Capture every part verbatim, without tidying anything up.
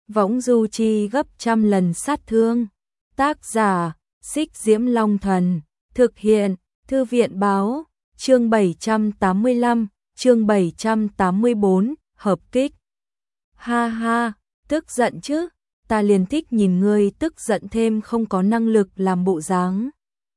võng du chi gấp trăm lần sát thương. Tác giả, Xích Diễm Long Thần, thực hiện, Thư viện Báo, chương bảy trăm tám mươi lăm, chương bảy trăm tám mươi bốn, hợp kích. Ha ha, tức giận chứ, ta liền thích nhìn ngươi tức giận thêm không có năng lực làm bộ dáng.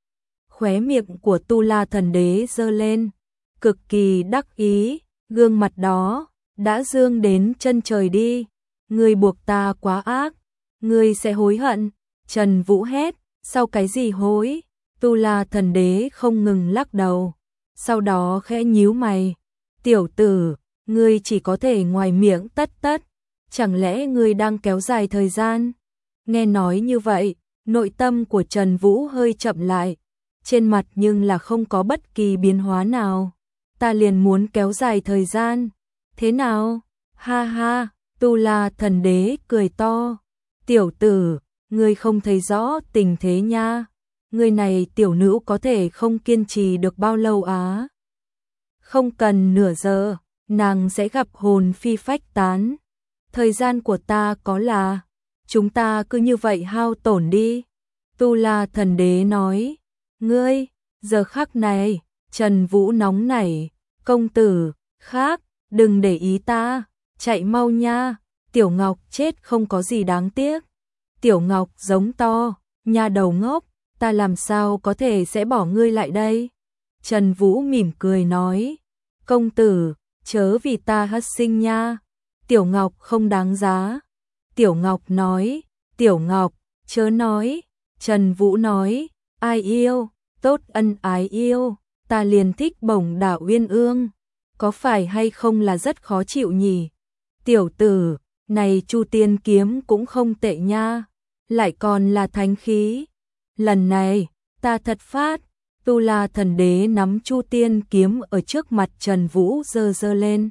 Khóe miệng của Tu La Thần Đế giơ lên, cực kỳ đắc ý, gương mặt đó đã dương đến chân trời đi. Ngươi buộc ta quá ác, ngươi sẽ hối hận. Trần Vũ hét, sau cái gì hối? Tu La Thần Đế không ngừng lắc đầu, sau đó khẽ nhíu mày. Tiểu tử, ngươi chỉ có thể ngoài miệng tất tất, chẳng lẽ ngươi đang kéo dài thời gian? Nghe nói như vậy, nội tâm của Trần Vũ hơi chậm lại, trên mặt nhưng là không có bất kỳ biến hóa nào. Ta liền muốn kéo dài thời gian. Thế nào? Ha ha, Tu La Thần Đế cười to. Tiểu tử, ngươi không thấy rõ tình thế nha. Ngươi này tiểu nữ có thể không kiên trì được bao lâu á. Không cần nửa giờ, nàng sẽ gặp hồn phi phách tán. Thời gian của ta có là, chúng ta cứ như vậy hao tổn đi. Tu La Thần Đế nói. Ngươi, giờ khắc này, Trần Vũ nóng nảy. Công tử, khác, đừng để ý ta, chạy mau nha. Tiểu Ngọc chết không có gì đáng tiếc. Tiểu Ngọc giống to, nha đầu ngốc, ta làm sao có thể sẽ bỏ ngươi lại đây? Trần Vũ mỉm cười nói, công tử, chớ vì ta hất sinh nha. Tiểu Ngọc không đáng giá. Tiểu Ngọc nói, Tiểu Ngọc, chớ nói. Trần Vũ nói, ai yêu, tốt ân ái yêu, ta liền thích bổng đảo uyên ương. Có phải hay không là rất khó chịu nhỉ? Tiểu tử, này Chu Tiên kiếm cũng không tệ nha, lại còn là thánh khí. Lần này, ta thật phát. Tu La Thần Đế nắm Chu Tiên kiếm ở trước mặt Trần Vũ giơ giơ lên.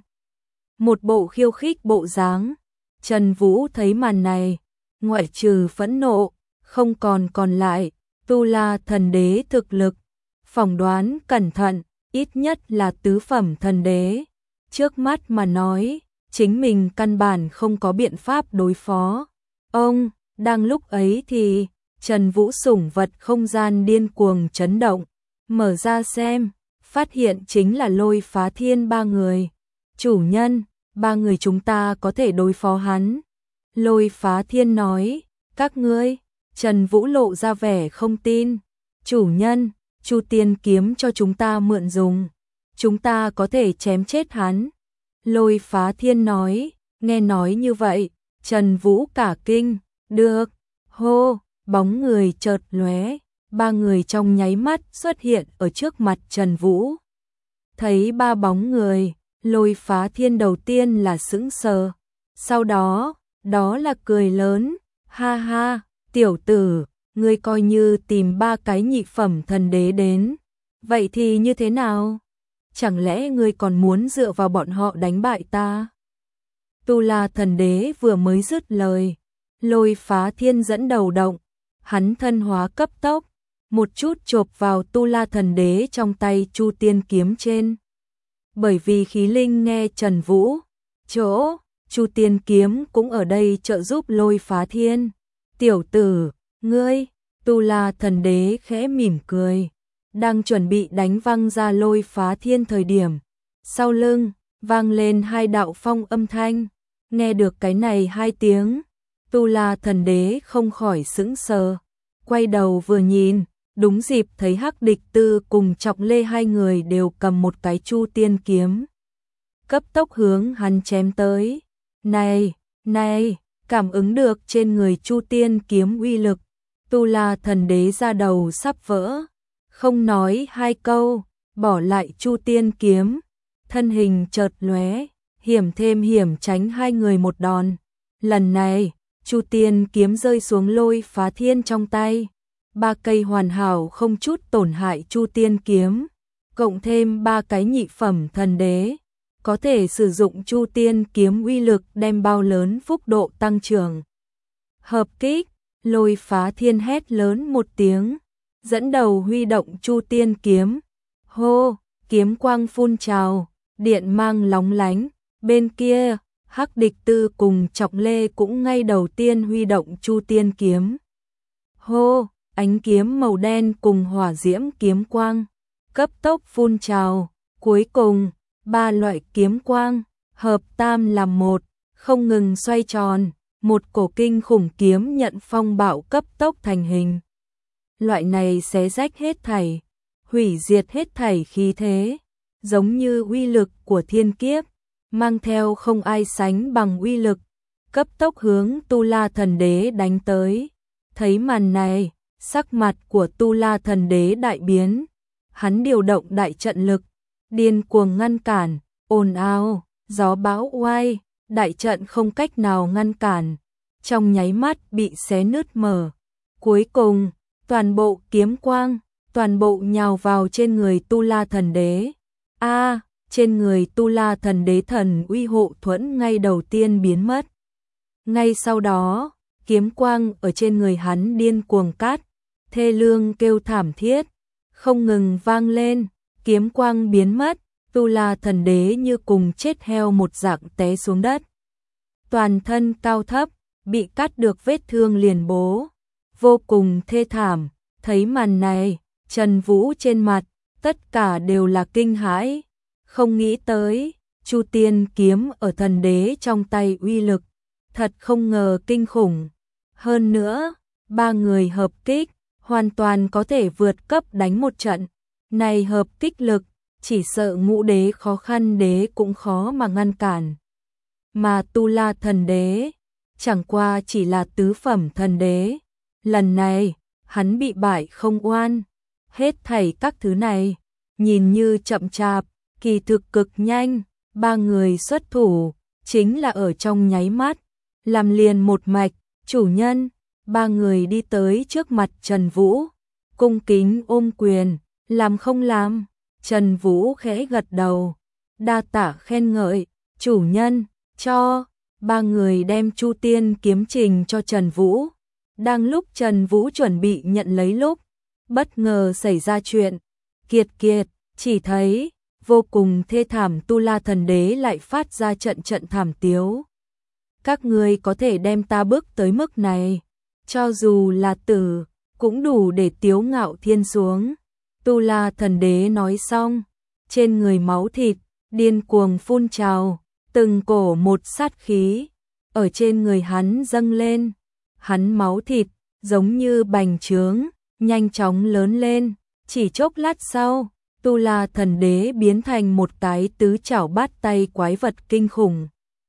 Một bộ khiêu khích bộ dáng. Trần Vũ thấy màn này, ngoại trừ phẫn nộ, không còn còn lại. Tu La Thần Đế thực lực, phỏng đoán cẩn thận, ít nhất là tứ phẩm thần đế. Trước mắt mà nói, chính mình căn bản không có biện pháp đối phó. Ông, đang lúc ấy thì, Trần Vũ sủng vật không gian điên cuồng chấn động. Mở ra xem, phát hiện chính là Lôi Phá Thiên ba người. Chủ nhân, ba người chúng ta có thể đối phó hắn. Lôi Phá Thiên nói, các ngươi. Trần Vũ lộ ra vẻ không tin. Chủ nhân, Chu Tiên kiếm cho chúng ta mượn dùng, chúng ta có thể chém chết hắn. Lôi Phá Thiên nói, nghe nói như vậy, Trần Vũ cả kinh, được, hô, bóng người chợt lóe, ba người trong nháy mắt xuất hiện ở trước mặt Trần Vũ. Thấy ba bóng người, Lôi Phá Thiên đầu tiên là sững sờ, sau đó, đó là cười lớn, ha ha, tiểu tử, ngươi coi như tìm ba cái nhị phẩm thần đế đến, vậy thì như thế nào? Chẳng lẽ ngươi còn muốn dựa vào bọn họ đánh bại ta? Tu La Thần Đế vừa mới dứt lời, Lôi Phá Thiên dẫn đầu động, hắn thân hóa cấp tốc, một chút chộp vào Tu La Thần Đế trong tay Chu Tiên kiếm trên. Bởi vì khí linh nghe Trần Vũ, chỗ, Chu Tiên kiếm cũng ở đây trợ giúp Lôi Phá Thiên. Tiểu tử, ngươi, Tu La Thần Đế khẽ mỉm cười, đang chuẩn bị đánh văng ra Lôi Phá Thiên thời điểm. Sau lưng, vang lên hai đạo phong âm thanh, nghe được cái này hai tiếng, Tu La Thần Đế không khỏi sững sờ, quay đầu vừa nhìn, đúng dịp thấy Hắc Địch Tư cùng Trọng Lê hai người đều cầm một cái Chu Tiên kiếm. Cấp tốc hướng hắn chém tới. Này, này, cảm ứng được trên người Chu Tiên kiếm uy lực, Tu La Thần Đế ra đầu sắp vỡ, không nói hai câu, bỏ lại Chu Tiên kiếm, thân hình chợt lóe, hiểm thêm hiểm tránh hai người một đòn. Lần này, Chu Tiên kiếm rơi xuống Lôi Phá Thiên trong tay, ba cây hoàn hảo không chút tổn hại Chu Tiên kiếm, cộng thêm ba cái nhị phẩm thần đế, có thể sử dụng Chu Tiên kiếm uy lực đem bao lớn phúc độ tăng trưởng. Hợp kích, Lôi Phá Thiên hét lớn một tiếng, dẫn đầu huy động Chu Tiên kiếm. Hô, kiếm quang phun trào, điện mang lóng lánh, bên kia, Hắc Địch Tư cùng Chọc Lê cũng ngay đầu tiên huy động Chu Tiên kiếm. Hô, ánh kiếm màu đen cùng hỏa diễm kiếm quang, cấp tốc phun trào, cuối cùng, ba loại kiếm quang, hợp tam làm một, không ngừng xoay tròn, một cổ kinh khủng kiếm nhận phong bạo cấp tốc thành hình. Loại này xé rách hết thảy, hủy diệt hết thảy khí thế, giống như uy lực của thiên kiếp, mang theo không ai sánh bằng uy lực, cấp tốc hướng Tu La Thần Đế đánh tới. Thấy màn này, sắc mặt của Tu La Thần Đế đại biến, hắn điều động đại trận lực, điên cuồng ngăn cản, ồn ào, gió bão oai, đại trận không cách nào ngăn cản, trong nháy mắt bị xé nứt mở. Cuối cùng, toàn bộ kiếm quang, toàn bộ nhào vào trên người Tu La Thần Đế. A, trên người Tu La Thần Đế thần uy hộ thuẫn ngay đầu tiên biến mất. Ngay sau đó, kiếm quang ở trên người hắn điên cuồng cắt, thê lương kêu thảm thiết, không ngừng vang lên, kiếm quang biến mất, Tu La Thần Đế như cùng chết heo một dạng té xuống đất. Toàn thân cao thấp, bị cắt được vết thương liền bố, vô cùng thê thảm. Thấy màn này, Trần Vũ trên mặt, tất cả đều là kinh hãi, không nghĩ tới, Chu Tiên kiếm ở thần đế trong tay uy lực, thật không ngờ kinh khủng. Hơn nữa, ba người hợp kích, hoàn toàn có thể vượt cấp đánh một trận. Này hợp kích lực, chỉ sợ ngũ đế khó khăn đế cũng khó mà ngăn cản. Mà Tu La Thần Đế, chẳng qua chỉ là tứ phẩm thần đế. Lần này, hắn bị bại không oan. Hết thảy các thứ này, nhìn như chậm chạp, kỳ thực cực nhanh. Ba người xuất thủ, chính là ở trong nháy mắt, làm liền một mạch. Chủ nhân, ba người đi tới trước mặt Trần Vũ, cung kính ôm quyền, làm không làm. Trần Vũ khẽ gật đầu, đa tạ khen ngợi, chủ nhân, cho. Ba người đem Chu Tiên kiếm trình cho Trần Vũ. Đang lúc Trần Vũ chuẩn bị nhận lấy lúc, bất ngờ xảy ra chuyện. Kiệt kiệt, chỉ thấy, vô cùng thê thảm Tu La Thần Đế lại phát ra trận trận thảm tiếu. Các ngươi có thể đem ta bước tới mức này, cho dù là tử, cũng đủ để tiếu ngạo thiên xuống. Tu La Thần Đế nói xong, trên người máu thịt, điên cuồng phun trào, từng cổ một sát khí, ở trên người hắn dâng lên. Hắn máu thịt, giống như bành trướng, nhanh chóng lớn lên, chỉ chốc lát sau, Tu La Thần Đế biến thành một cái tứ chảo bát tay quái vật kinh khủng.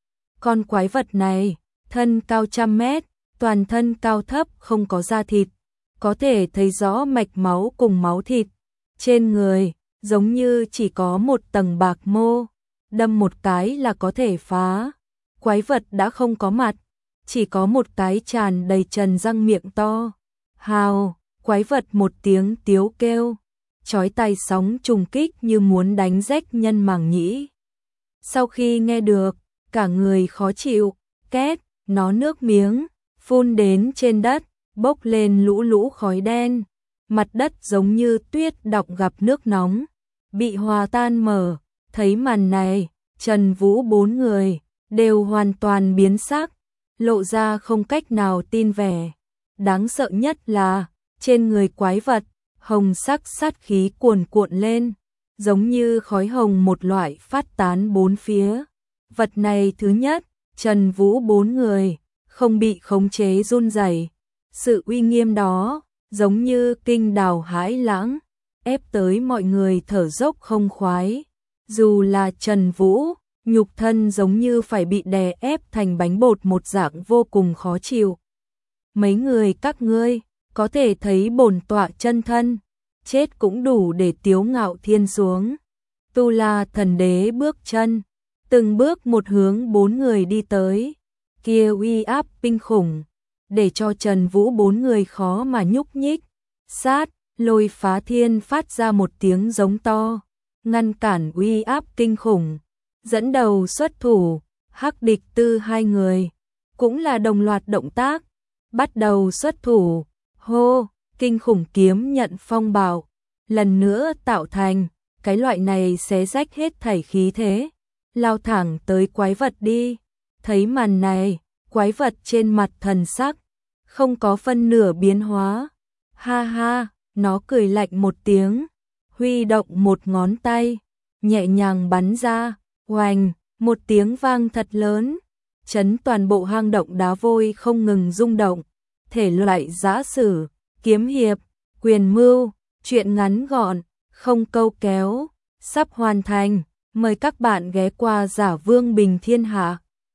Con quái vật này, thân cao trăm mét, toàn thân cao thấp không có da thịt, có thể thấy rõ mạch máu cùng máu thịt. Trên người, giống như chỉ có một tầng bạc mô, đâm một cái là có thể phá. Quái vật đã không có mặt, chỉ có một cái tràn đầy trần răng miệng to. Hào, quái vật một tiếng tiếu kêu, chói tai sóng trùng kích như muốn đánh rách nhân màng nhĩ. Sau khi nghe được, cả người khó chịu, két, nó nước miếng, phun đến trên đất, bốc lên lũ lũ khói đen. Mặt đất giống như tuyết đọng gặp nước nóng, bị hòa tan mở. Thấy màn này, Trần Vũ bốn người, đều hoàn toàn biến sắc, lộ ra không cách nào tin vẻ. Đáng sợ nhất là, trên người quái vật, hồng sắc sát khí cuồn cuộn lên, giống như khói hồng một loại phát tán bốn phía. Vật này thứ nhất, Trần Vũ bốn người, không bị khống chế run rẩy. Sự uy nghiêm đó, giống như kinh đào hãi lãng, ép tới mọi người thở dốc không khoái. Dù là Trần Vũ, nhục thân giống như phải bị đè ép thành bánh bột một dạng vô cùng khó chịu. Mấy người các ngươi, có thể thấy bổn tọa chân thân, chết cũng đủ để tiếu ngạo thiên xuống. Tu La Thần Đế bước chân, từng bước một hướng bốn người đi tới, kia uy áp kinh khủng, để cho Trần Vũ bốn người khó mà nhúc nhích. Sát, Lôi Phá Thiên phát ra một tiếng giống to, ngăn cản uy áp kinh khủng. Dẫn đầu xuất thủ, Hắc Địch Tư hai người, cũng là đồng loạt động tác, bắt đầu xuất thủ. Hô, kinh khủng kiếm nhận phong bạo, lần nữa tạo thành, cái loại này xé rách hết thảy khí thế, lao thẳng tới quái vật đi. Thấy màn này, quái vật trên mặt thần sắc không có phân nửa biến hóa. Ha ha, nó cười lạnh một tiếng, huy động một ngón tay, nhẹ nhàng bắn ra, oành, một tiếng vang thật lớn, chấn toàn bộ hang động đá vôi không ngừng rung động. Thể loại giã sử, kiếm hiệp, quyền mưu, truyện ngắn gọn, không câu kéo, sắp hoàn thành. Mời các bạn ghé qua Giả Vương Bình Thiên Hạ.